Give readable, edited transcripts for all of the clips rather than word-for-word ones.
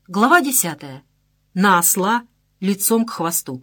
Глава 10. На осла лицом к хвосту.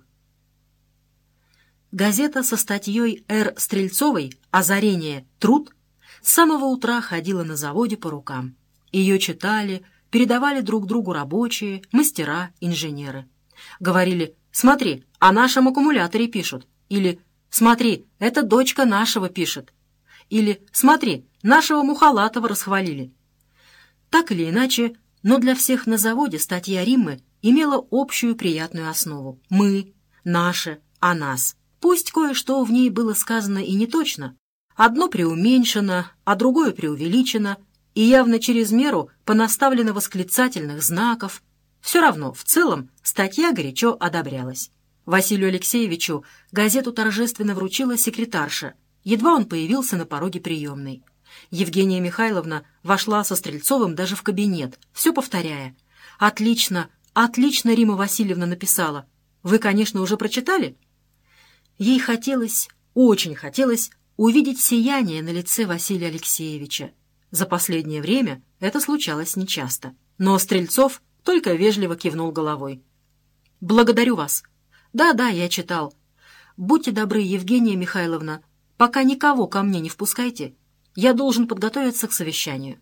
Газета со статьей Р. Стрельцовой «Озарение. Труд» с самого утра ходила на заводе по рукам. Ее читали, передавали друг другу рабочие, мастера, инженеры. Говорили: «Смотри, о нашем аккумуляторе пишут», или «Смотри, это дочка нашего пишет», или «Смотри, нашего Мухалатова расхвалили». Так или иначе, но для всех на заводе статья Риммы имела общую приятную основу. Мы, наше, о нас. Пусть кое-что в ней было сказано и не точно, одно преуменьшено, а другое преувеличено, и явно через меру понаставлено восклицательных знаков. Все равно, в целом, статья горячо одобрялась. Василию Алексеевичу газету торжественно вручила секретарша, едва он появился на пороге приемной. Евгения Михайловна вошла со Стрельцовым даже в кабинет, все повторяя: «Отлично, отлично Римма Васильевна написала. Вы, конечно, уже прочитали?» Ей хотелось, очень хотелось увидеть сияние на лице Василия Алексеевича. За последнее время это случалось нечасто. Но Стрельцов только вежливо кивнул головой. «Благодарю вас. Да, я читал. Будьте добры, Евгения Михайловна, пока никого ко мне не впускайте. Я должен подготовиться к совещанию».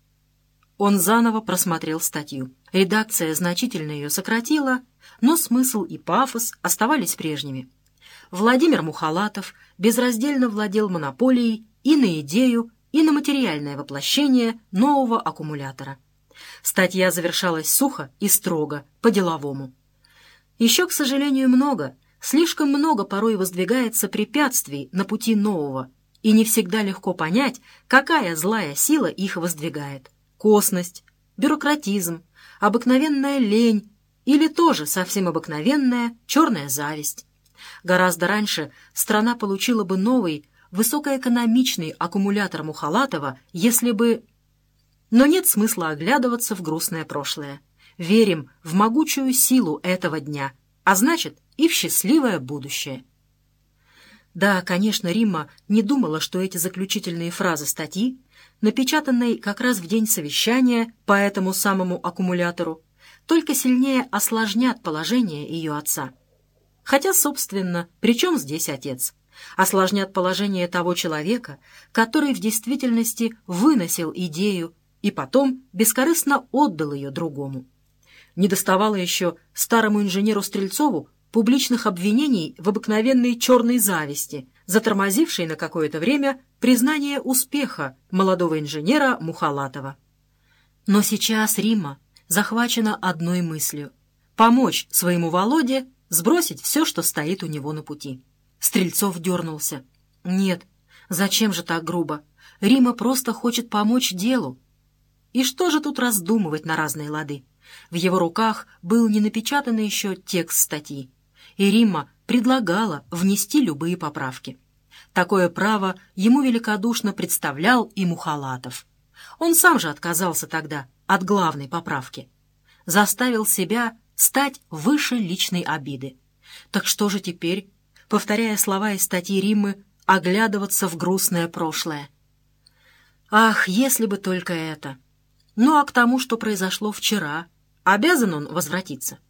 Он заново просмотрел статью. Редакция значительно ее сократила, но смысл и пафос оставались прежними. Владимир Мухалатов безраздельно владел монополией и на идею, и на материальное воплощение нового аккумулятора. Статья завершалась сухо и строго, по-деловому. Еще, к сожалению, слишком много порой воздвигается препятствий на пути нового, и не всегда легко понять, какая злая сила их воздвигает. Косность, бюрократизм, обыкновенная лень или тоже совсем обыкновенная черная зависть. Гораздо раньше страна получила бы новый, высокоэкономичный аккумулятор Мухалатова, если бы... Но нет смысла оглядываться в грустное прошлое. Верим в могучую силу этого дня, а значит и в счастливое будущее. Да, конечно, Римма не думала, что эти заключительные фразы статьи, напечатанной как раз в день совещания по этому самому аккумулятору, только сильнее осложнят положение ее отца. Хотя, собственно, при чем здесь отец? Осложнят положение того человека, который в действительности выносил идею и потом бескорыстно отдал ее другому. Недоставало еще старому инженеру Стрельцову публичных обвинений в обыкновенной черной зависти, затормозившей на какое-то время признание успеха молодого инженера Мухалатова. Но сейчас Римма захвачена одной мыслью — помочь своему Володе сбросить все, что стоит у него на пути. Стрельцов дернулся. Нет, зачем же так грубо? Римма просто хочет помочь делу. И что же тут раздумывать на разные лады? В его руках был не напечатанный еще текст статьи, и Римма предлагала внести любые поправки. Такое право ему великодушно представлял и Мухалатов. Он сам же отказался тогда от главной поправки. Заставил себя стать выше личной обиды. Так что же теперь, повторяя слова из статьи Риммы, оглядываться в грустное прошлое? Ах, если бы только это! Ну а к тому, что произошло вчера, обязан он возвратиться?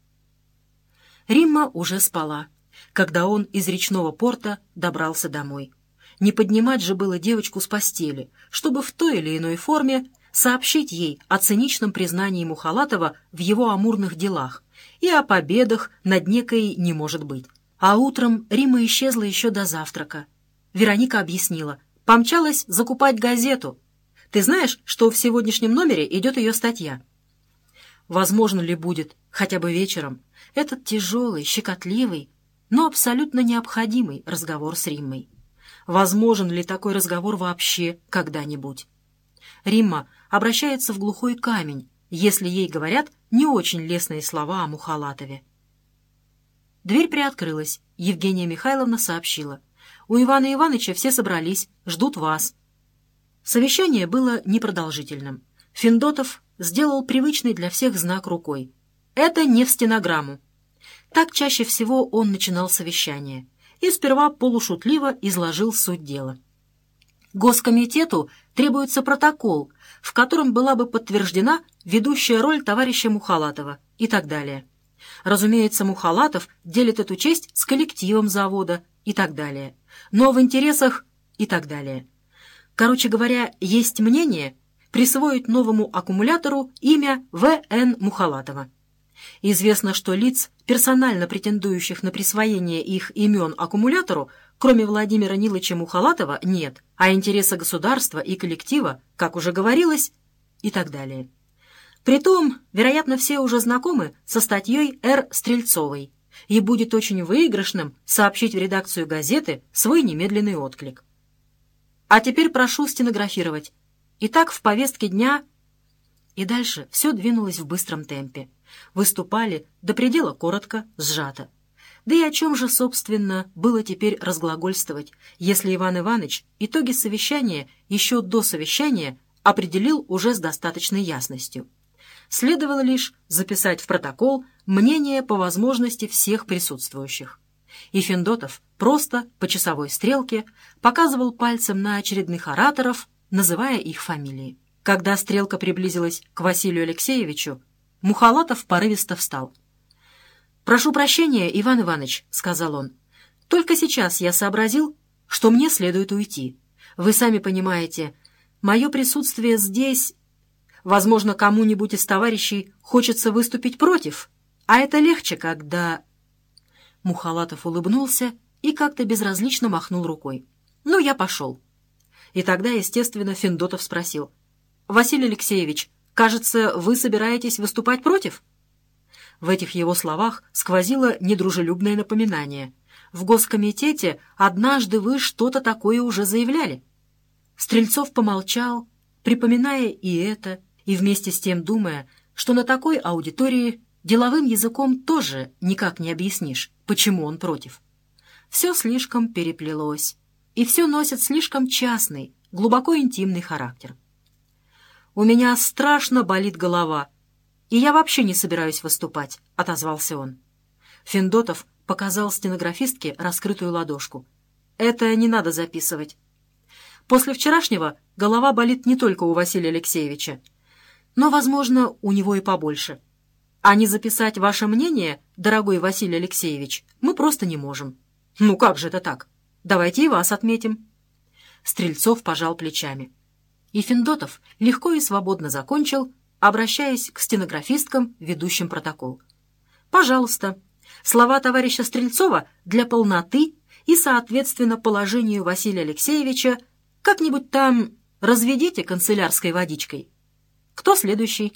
Римма уже спала, когда он из речного порта добрался домой. Не поднимать же было девочку с постели, чтобы в той или иной форме сообщить ей о циничном признании Мухалатова в его амурных делах и о победах над некой «не может быть». А утром Римма исчезла еще до завтрака. Вероника объяснила: помчалась закупать газету. Ты знаешь, что в сегодняшнем номере идет ее статья? Возможно ли будет, хотя бы вечером, этот тяжелый, щекотливый, но абсолютно необходимый разговор с Риммой? Возможен ли такой разговор вообще когда-нибудь? Римма обращается в глухой камень, если ей говорят не очень лестные слова о Мухалатове. Дверь приоткрылась. Евгения Михайловна сообщила: «У Ивана Ивановича все собрались, ждут вас». Совещание было непродолжительным. Финдотов сделал привычный для всех знак рукой. «Это не в стенограмму». Так чаще всего он начинал совещание и сперва полушутливо изложил суть дела. Госкомитету требуется протокол, в котором была бы подтверждена ведущая роль товарища Мухалатова и так далее. Разумеется, Мухалатов делит эту честь с коллективом завода и так далее. Но в интересах и так далее. Короче говоря, есть мнение присвоить новому аккумулятору имя В.Н. Мухалатова. Известно, что лиц, персонально претендующих на присвоение их имен аккумулятору, кроме Владимира Нилыча Мухалатова, нет, а интересы государства и коллектива, как уже говорилось, и так далее. Притом, вероятно, все уже знакомы со статьей Р. Стрельцовой, и будет очень выигрышным сообщить в редакцию газеты свой немедленный отклик. А теперь прошу стенографировать. Итак, в повестке дня... И дальше все двинулось в быстром темпе. Выступали до предела коротко, сжато. Да и о чем же, собственно, было теперь разглагольствовать, если Иван Иванович итоги совещания еще до совещания определил уже с достаточной ясностью. Следовало лишь записать в протокол мнение по возможности всех присутствующих. И Федотов просто по часовой стрелке показывал пальцем на очередных ораторов, называя их фамилии. Когда стрелка приблизилась к Василию Алексеевичу, Мухалатов порывисто встал. «Прошу прощения, Иван Иванович», — сказал он. «Только сейчас я сообразил, что мне следует уйти. Вы сами понимаете, мое присутствие здесь... Возможно, кому-нибудь из товарищей хочется выступить против, а это легче, когда...» Мухалатов улыбнулся и как-то безразлично махнул рукой. «Ну, я пошел». И тогда, естественно, Федотов спросил. «Василий Алексеевич, кажется, вы собираетесь выступать против?» В этих его словах сквозило недружелюбное напоминание. «В Госкомитете однажды вы что-то такое уже заявляли». Стрельцов помолчал, припоминая и это, и вместе с тем думая, что на такой аудитории деловым языком тоже никак не объяснишь, почему он против. Все слишком переплелось, и все носит слишком частный, глубоко интимный характер. «У меня страшно болит голова, и я вообще не собираюсь выступать», — отозвался он. Федотов показал стенографистке раскрытую ладошку. «Это не надо записывать. После вчерашнего голова болит не только у Василия Алексеевича, но, возможно, у него и побольше. А не записать ваше мнение, дорогой Василий Алексеевич, мы просто не можем». «Ну как же это так? Давайте и вас отметим». Стрельцов пожал плечами. И Федотов легко и свободно закончил, обращаясь к стенографисткам, ведущим протокол. «Пожалуйста, слова товарища Стрельцова для полноты и, соответственно, положению Василия Алексеевича как-нибудь там разведите канцелярской водичкой. Кто следующий?»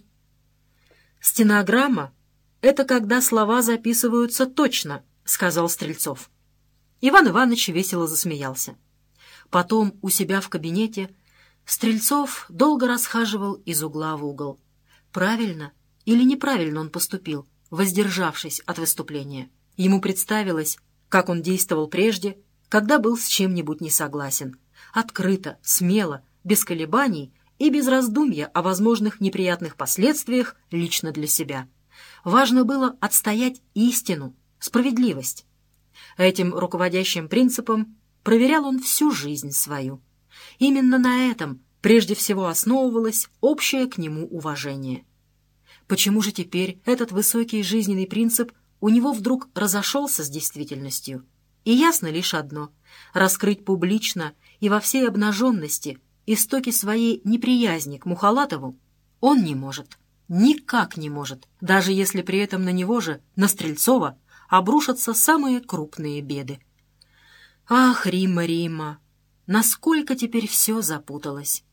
«Стенограмма — это когда слова записываются точно», — сказал Стрельцов. Иван Иванович весело засмеялся. Потом у себя в кабинете Стрельцов долго расхаживал из угла в угол. Правильно или неправильно он поступил, воздержавшись от выступления. Ему представилось, как он действовал прежде, когда был с чем-нибудь не согласен. Открыто, смело, без колебаний и без раздумья о возможных неприятных последствиях лично для себя. Важно было отстоять истину, справедливость. Этим руководящим принципом проверял он всю жизнь свою. Именно на этом прежде всего основывалось общее к нему уважение. Почему же теперь этот высокий жизненный принцип у него вдруг разошелся с действительностью? И ясно лишь одно — раскрыть публично и во всей обнаженности истоки своей неприязни к Мухалатову он не может, никак не может, даже если при этом на него же, на Стрельцова, обрушатся самые крупные беды. Ах, Римма, Римма, насколько теперь все запуталось!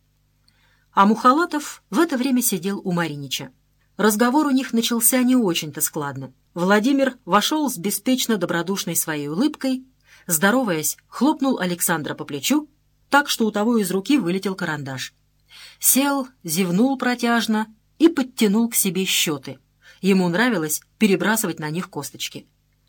А Мухалатов в это время сидел у Маринича. Разговор у них начался не очень-то складно. Владимир вошел с беспечно добродушной своей улыбкой, здороваясь, хлопнул Александра по плечу, так что у того из руки вылетел карандаш. Сел, зевнул протяжно и подтянул к себе счеты. Ему нравилось перебрасывать на них косточки.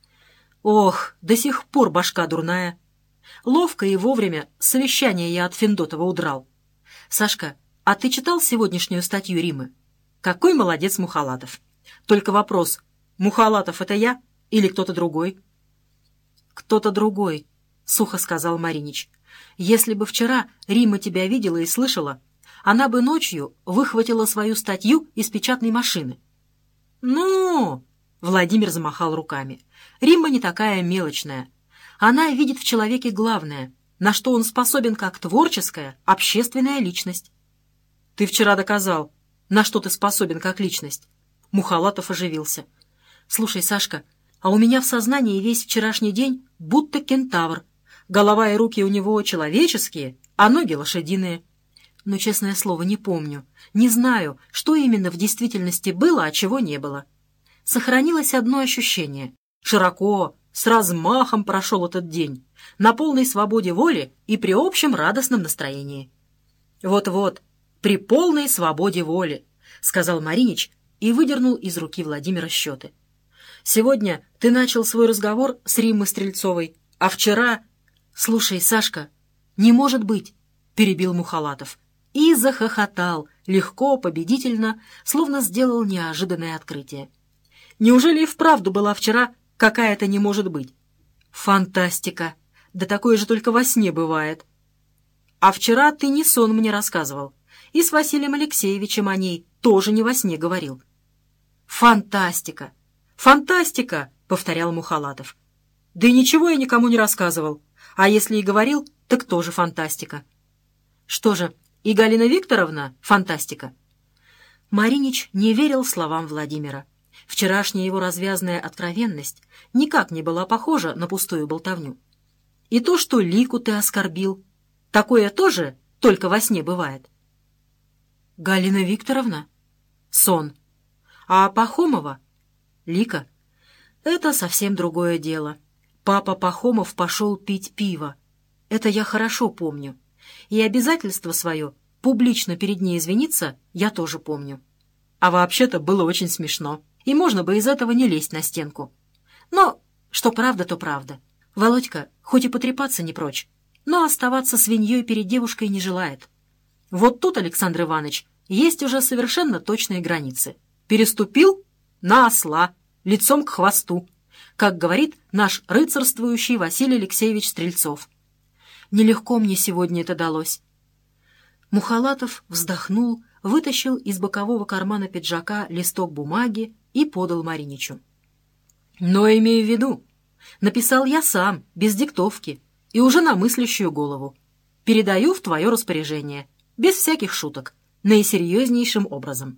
Ох, до сих пор башка дурная. Ловко и вовремя совещание я от Федотова удрал. Сашка, а ты читал сегодняшнюю статью Риммы? Какой молодец Мухалатов. Только вопрос, Мухалатов — это я или кто-то другой? Кто-то другой, — сухо сказал Маринич. Если бы вчера Римма тебя видела и слышала, она бы ночью выхватила свою статью из печатной машины». «Ну!» — Владимир замахал руками. «Римма не такая мелочная. Она видит в человеке главное, на что он способен как творческая, общественная личность». «Ты вчера доказал, на что ты способен как личность». Мухалатов оживился. «Слушай, Сашка, а у меня в сознании весь вчерашний день будто кентавр. Голова и руки у него человеческие, а ноги лошадиные. Но, честное слово, не помню, не знаю, что именно в действительности было, а чего не было. Сохранилось одно ощущение. Широко, с размахом прошел этот день, на полной свободе воли и при общем радостном настроении». «Вот-вот, при полной свободе воли», — сказал Маринич и выдернул из руки Владимира счеты. «Сегодня ты начал свой разговор с Риммой Стрельцовой, а вчера...» «Слушай, Сашка, не может быть», — перебил Мухалатов. И захохотал, легко, победительно, словно сделал неожиданное открытие. «Неужели и вправду была вчера какая-то не может быть?» «Фантастика! Да такое же только во сне бывает». «А вчера ты не сон мне рассказывал, и с Василием Алексеевичем о ней тоже не во сне говорил». «Фантастика! Фантастика!» — повторял Мухалатов. «Да и ничего я никому не рассказывал, а если и говорил, так тоже фантастика». «Что же, и Галина Викторовна фантастика?» Маринич не верил словам Владимира. Вчерашняя его развязная откровенность никак не была похожа на пустую болтовню. «И то, что Лику ты оскорбил, такое тоже только во сне бывает». «Галина Викторовна?» «Сон. А Пахомова?» «Лика?» «Это совсем другое дело. Папа Пахомов пошел пить пиво. Это я хорошо помню. И обязательство свое публично перед ней извиниться я тоже помню. А вообще-то было очень смешно, и можно бы из этого не лезть на стенку. Но что правда, то правда. Володька хоть и потрепаться не прочь, но оставаться свиньей перед девушкой не желает. Вот тут, Александр Иванович, есть уже совершенно точные границы. Переступил — на осла, лицом к хвосту, как говорит наш рыцарствующий Василий Алексеевич Стрельцов. Нелегко мне сегодня это далось». Мухалатов вздохнул, вытащил из бокового кармана пиджака листок бумаги и подал Мариничу. «Но имею в виду, написал я сам, без диктовки, и уже на мыслящую голову. Передаю в твое распоряжение, без всяких шуток, наисерьезнейшим образом».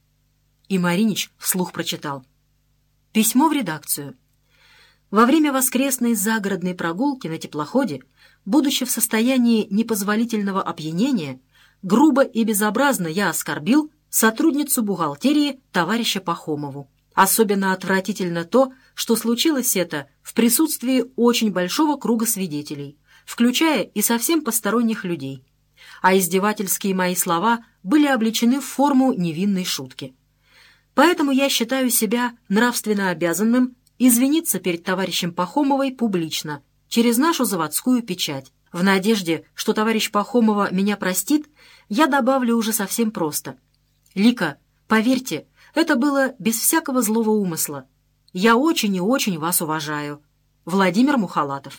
И Маринич вслух прочитал. Письмо в редакцию. Во время воскресной загородной прогулки на теплоходе, будучи в состоянии непозволительного опьянения, грубо и безобразно я оскорбил сотрудницу бухгалтерии товарища Пахомову. Особенно отвратительно то, что случилось это в присутствии очень большого круга свидетелей, включая и совсем посторонних людей. А издевательские мои слова были облечены в форму невинной шутки. Поэтому я считаю себя нравственно обязанным извиниться перед товарищем Пахомовой публично, через нашу заводскую печать. В надежде, что товарищ Пахомова меня простит, я добавлю уже совсем просто. Лика, поверьте, это было без всякого злого умысла. Я очень и очень вас уважаю. Владимир Мухалатов.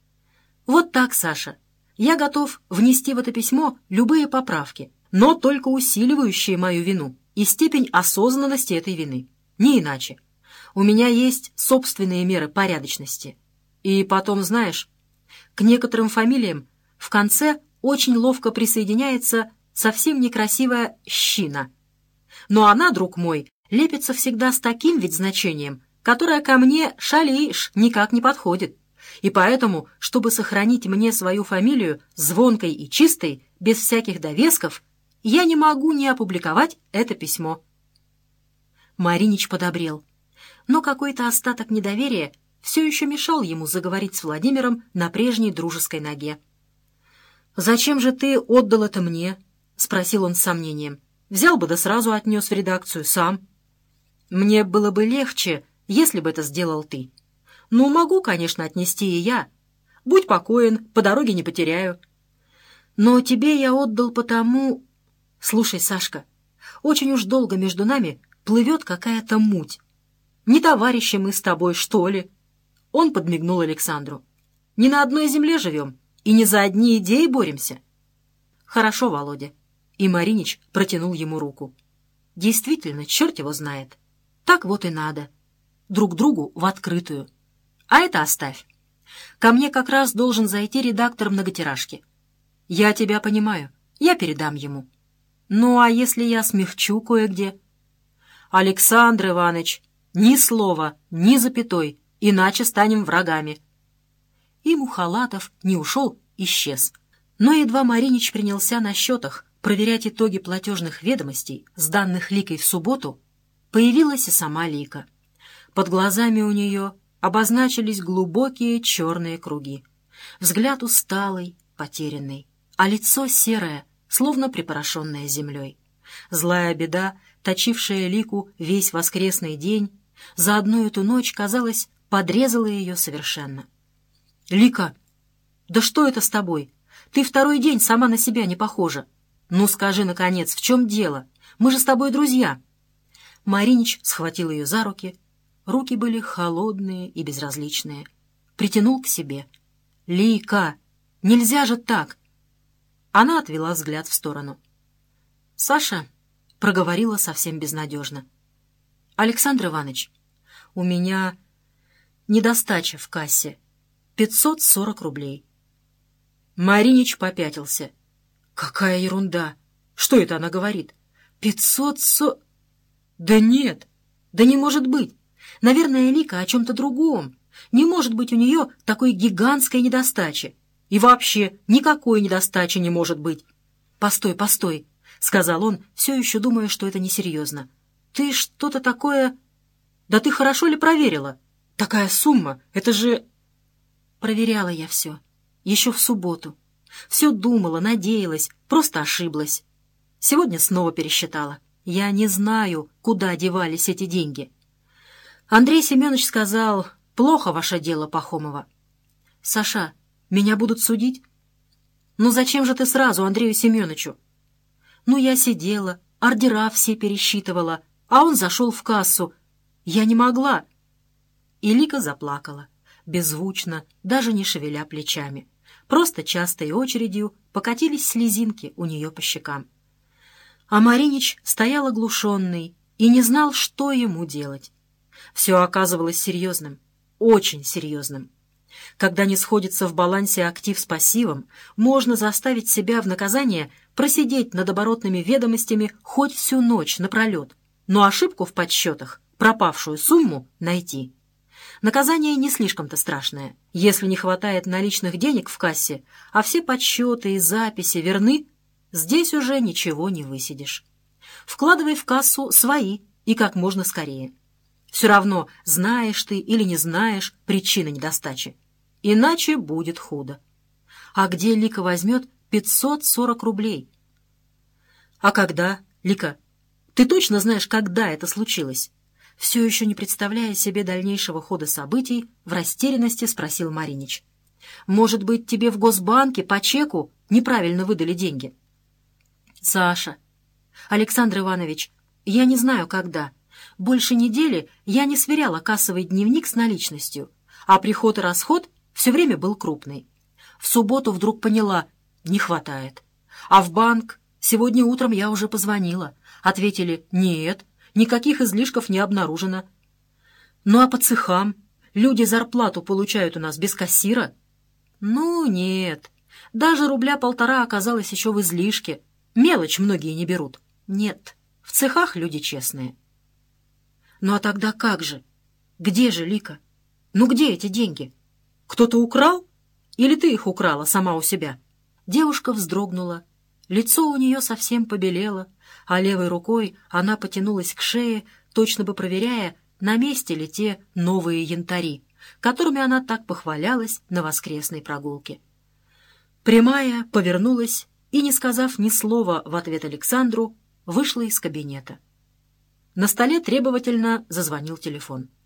Вот так, Саша. Я готов внести в это письмо любые поправки, но только усиливающие мою вину и степень осознанности этой вины. Не иначе. У меня есть собственные меры порядочности. И потом, знаешь, к некоторым фамилиям в конце очень ловко присоединяется совсем некрасивая «щина». Но она, друг мой, лепится всегда с таким ведь значением, которое ко мне, шалишь, никак не подходит. И поэтому, чтобы сохранить мне свою фамилию звонкой и чистой, без всяких довесков, я не могу не опубликовать это письмо. Маринич подобрел. Но какой-то остаток недоверия все еще мешал ему заговорить с Владимиром на прежней дружеской ноге. «Зачем же ты отдал это мне?» — спросил он с сомнением. «Взял бы да сразу отнес в редакцию сам». «Мне было бы легче, если бы это сделал ты. Ну, могу, конечно, отнести и я. Будь покоен, по дороге не потеряю. Но тебе я отдал потому... Слушай, Сашка, очень уж долго между нами плывет какая-то муть. Не товарищи мы с тобой, что ли?» Он подмигнул Александру. «Не на одной земле живем, и не за одни идеи боремся. Хорошо, Володя. И Маринич протянул ему руку. Действительно, черт его знает. Так вот и надо. Друг другу в открытую. А это оставь. Ко мне как раз должен зайти редактор многотиражки. Я тебя понимаю, я передам ему. Ну, а если я смягчу кое-где? Александр Иванович, ни слова, ни запятой, иначе станем врагами. И Мухалатов не ушел, исчез. Но едва Маринич принялся на счетах проверять итоги платежных ведомостей, сданных Ликой в субботу, появилась и сама Лика. Под глазами у нее обозначились глубокие черные круги. Взгляд усталый, потерянный, а лицо серое, словно припорошенное землей. Злая беда, точившая Лику весь воскресный день, за одну эту ночь, казалось, подрезала ее совершенно. «Лика, да что это с тобой? Ты второй день сама на себя не похожа. Ну скажи, наконец, в чем дело? Мы же с тобой друзья». Маринич схватил ее за руки. Руки были холодные и безразличные. Притянул к себе. «Лика, нельзя же так!» Она отвела взгляд в сторону. «Саша», — проговорила совсем безнадежно, — «Александр Иванович, у меня недостача в кассе. 540 рублей». Маринич попятился. «Какая ерунда! Что это она говорит? 540... Да нет! Да не может быть! Наверное, Лика о чем-то другом. Не может быть у нее такой гигантской недостачи. И вообще никакой недостачи не может быть. «Постой, постой», — сказал он, все еще думая, что это несерьезно. «Ты что-то такое... Да ты хорошо ли проверила? Такая сумма, это же...» Проверяла я все. Еще в субботу. Все думала, надеялась, просто ошиблась. Сегодня снова пересчитала. Я не знаю, куда девались эти деньги. Андрей Семенович сказал: «Плохо ваше дело, Пахомова». «Саша, меня будут судить?» «Ну зачем же ты сразу Андрею Семеновичу?» «Ну я сидела, ордера все пересчитывала, а он зашел в кассу. Я не могла». И Лика заплакала, беззвучно, даже не шевеля плечами. Просто частой очередью покатились слезинки у нее по щекам. А Маринич стоял оглушенный и не знал, что ему делать. Все оказывалось серьезным, очень серьезным. Когда не сходится в балансе актив с пассивом, можно заставить себя в наказание просидеть над оборотными ведомостями хоть всю ночь напролет, но ошибку в подсчетах, пропавшую сумму, найти. Наказание не слишком-то страшное. Если не хватает наличных денег в кассе, а все подсчеты и записи верны, здесь уже ничего не высидишь. Вкладывай в кассу свои и как можно скорее. Все равно, знаешь ты или не знаешь причины недостачи. Иначе будет худо. А где Лика возьмет 540 рублей? А когда, Лика, ты точно знаешь, когда это случилось? Все еще не представляя себе дальнейшего хода событий, в растерянности спросил Маринич. «Может быть, тебе в Госбанке по чеку неправильно выдали деньги?» «Саша, Александр Иванович, я не знаю, когда. Больше недели я не сверяла кассовый дневник с наличностью, а приход и расход все время был крупный. В субботу вдруг поняла — не хватает. А в банк сегодня утром я уже позвонила. Ответили: «Нет, никаких излишков не обнаружено». Ну а по цехам люди зарплату получают у нас без кассира? Ну нет, даже 1,5 рубля оказалось еще в излишке. Мелочь многие не берут. Нет, в цехах люди честные. Ну а тогда как же? Где же Лика? Ну где эти деньги? Кто-то украл? Или ты их украла сама у себя?» Девушка вздрогнула. Лицо у нее совсем побелело, а левой рукой она потянулась к шее, точно бы проверяя, на месте ли те новые янтари, которыми она так похвалялась на воскресной прогулке. Прямая повернулась и, не сказав ни слова в ответ Александру, вышла из кабинета. На столе требовательно зазвонил телефон.